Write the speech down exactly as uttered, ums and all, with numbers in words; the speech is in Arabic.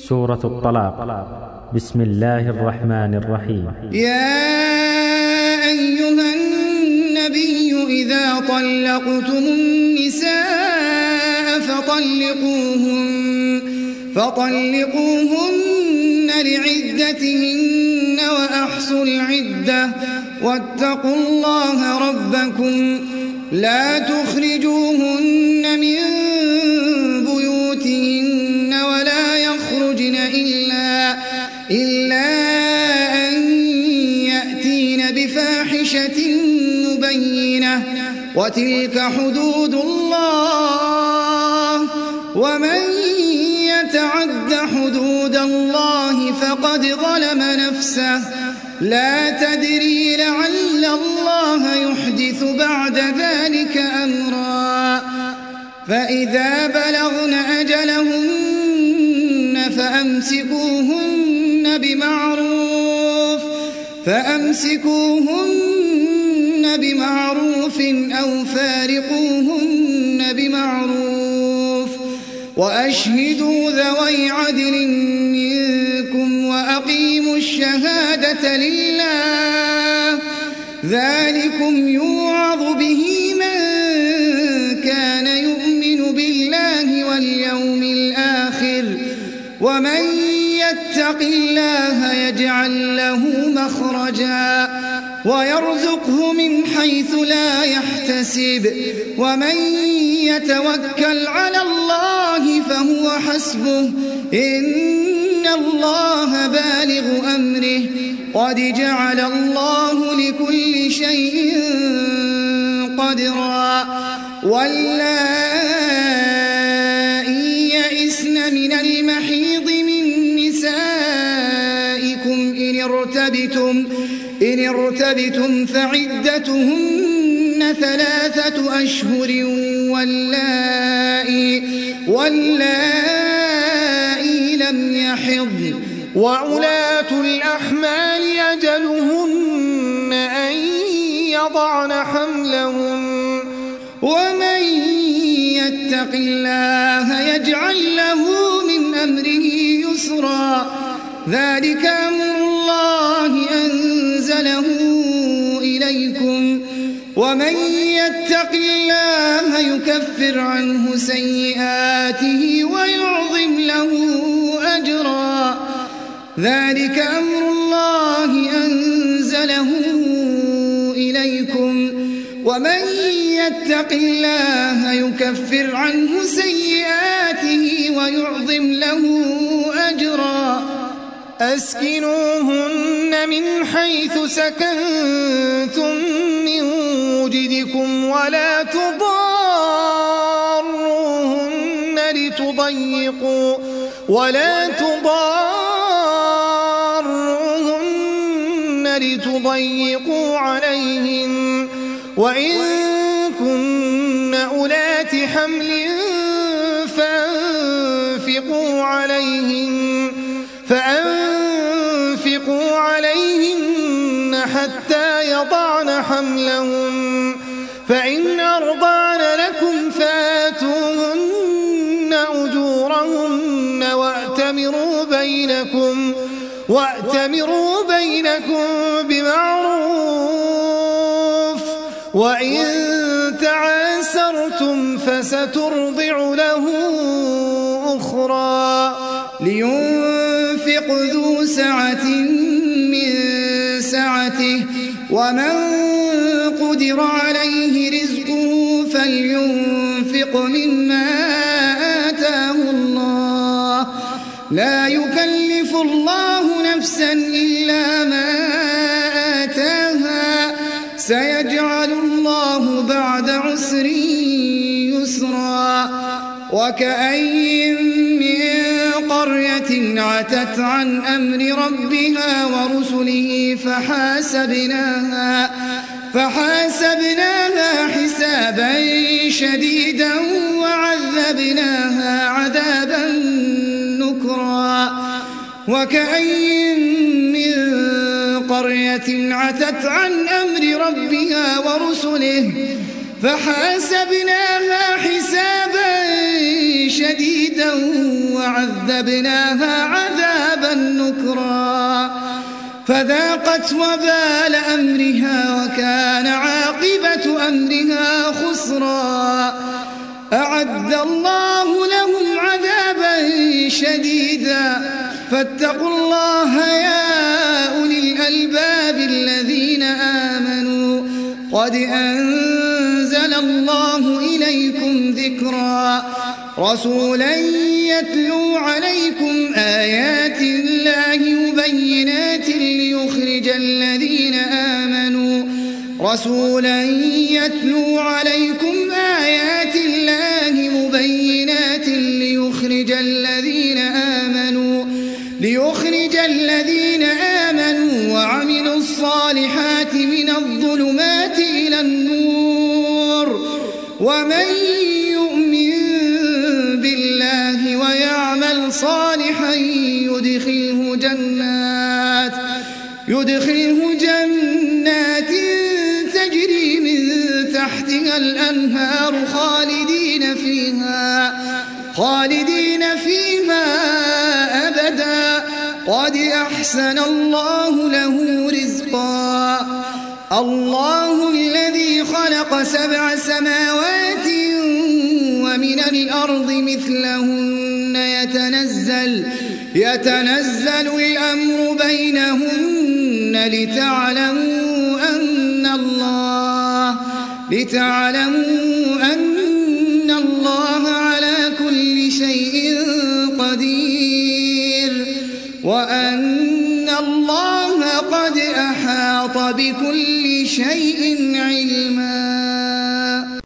سورة الطلاق. بسم الله الرحمن الرحيم. يا أيها النبي إذا طلقتم النساء فطلقوهن, فطلقوهن لعدتهن وأحصوا العدة واتقوا الله ربكم لا تخرجوهن من بيوتهن ولا يخرجن إلا, إلا أن يأتين بفاحشة مبينة وتلك حدود الله ومن يتعد حدود الله فقد ظلم نفسه لا تدري لعل الله يحدث بعد ذلك أمرا فإذا بلغن أجلهن فأمسكوهن بمعروف فأمسكوهن بمعروف أو فارقوهن بمعروف وأشهدوا ذوي عدل منكم وأقيموا الشهادة لله ذلكم يوعظ به من كان يؤمن بالله واليوم الآخر ومن يتق الله يجعل له مخرجا ويرزقه من حيث لا يحتسب ومن يتوكل على الله فهو حسبه إن الله بالغ أمره قد جعل الله لكل شيء قدرا واللائي يئسن من المحيض من نسائكم إن ارتبتم, إن ارتبتم فعدتهن ثلاثة أشهر واللائي, واللائي لم يحضن وأولاة الأحمال أجلهن أن يضعن حملهن ومن يتق الله يجعل له من أمره يسرا ذلك أمر الله أنزله إليكم ومن يتق الله يكفر عنه سيئاته ويعظم له أجرا ذلك أمر الله أنزله إليكم ومن يتق الله يكفر عنه سيئاته ويعظم له أجرا أسكنوهن من حيث سكنتم من وجدكم ولا تضاروهن لتضيقوا ولا تضاروهن لتضيقوا عليهن وإن كن أولات حمل فأنفقوا عليهن فأنفقوا عليهن حتى يضعن حملهن فإن أرضعن لكم فآتوهن أجورهن وأتمروا بينكم وأتمروا بينكم بمعروف وإن تعاسرتم فسترضع له أخرى لينفق ذو سعة من سعته ومن قدر عليه رزقه فلينفق مما آتاه الله لا يكلف الله نفسا إلا ما آتاها سيجعل الله بعد عسر يسرا وكأين من قرية عتت عن أمر ربها ورسله فحاسبناها, فحاسبناها حسابا شديدا وعذبناها عذابا نكرا وكأين من قرية عتت عن أمر ربها ورسله فحاسبناها حسابا شديدا وعذبناها عذابا نكرا فذاقت وبال أمرها وكان عاقبة أمرها خسرا أعد الله لهم عذابا شديدا فاتقوا الله يا أولي الألباب الذين آمنوا قد أنزل الله إليكم ذكرا رسولا يتلو عليكم آيات الله مبينات ليخرج الذين آمنوا رسولا يتلو عليكم آيات الله مبينات ليخرج الذين آمنوا ليخرج الذين آمنوا وعملوا الصالحات من الظلمات إلى النور ومن يؤمن بالله ويعمل صالحا يدخله جنات يدخله جنات تجري من تحتها الأنهار خالدين فيها خالدين فيها أبدا قد أحسن الله له رزقا الله الذي خلق سبع سماوات ومن الأرض مثلهن يتنزل يتنزل الأمر بينهن لتعلموا أن الله لتعلموا أن الله على كل شيء قدير وأن الله قد أحاط بكل شيء علما.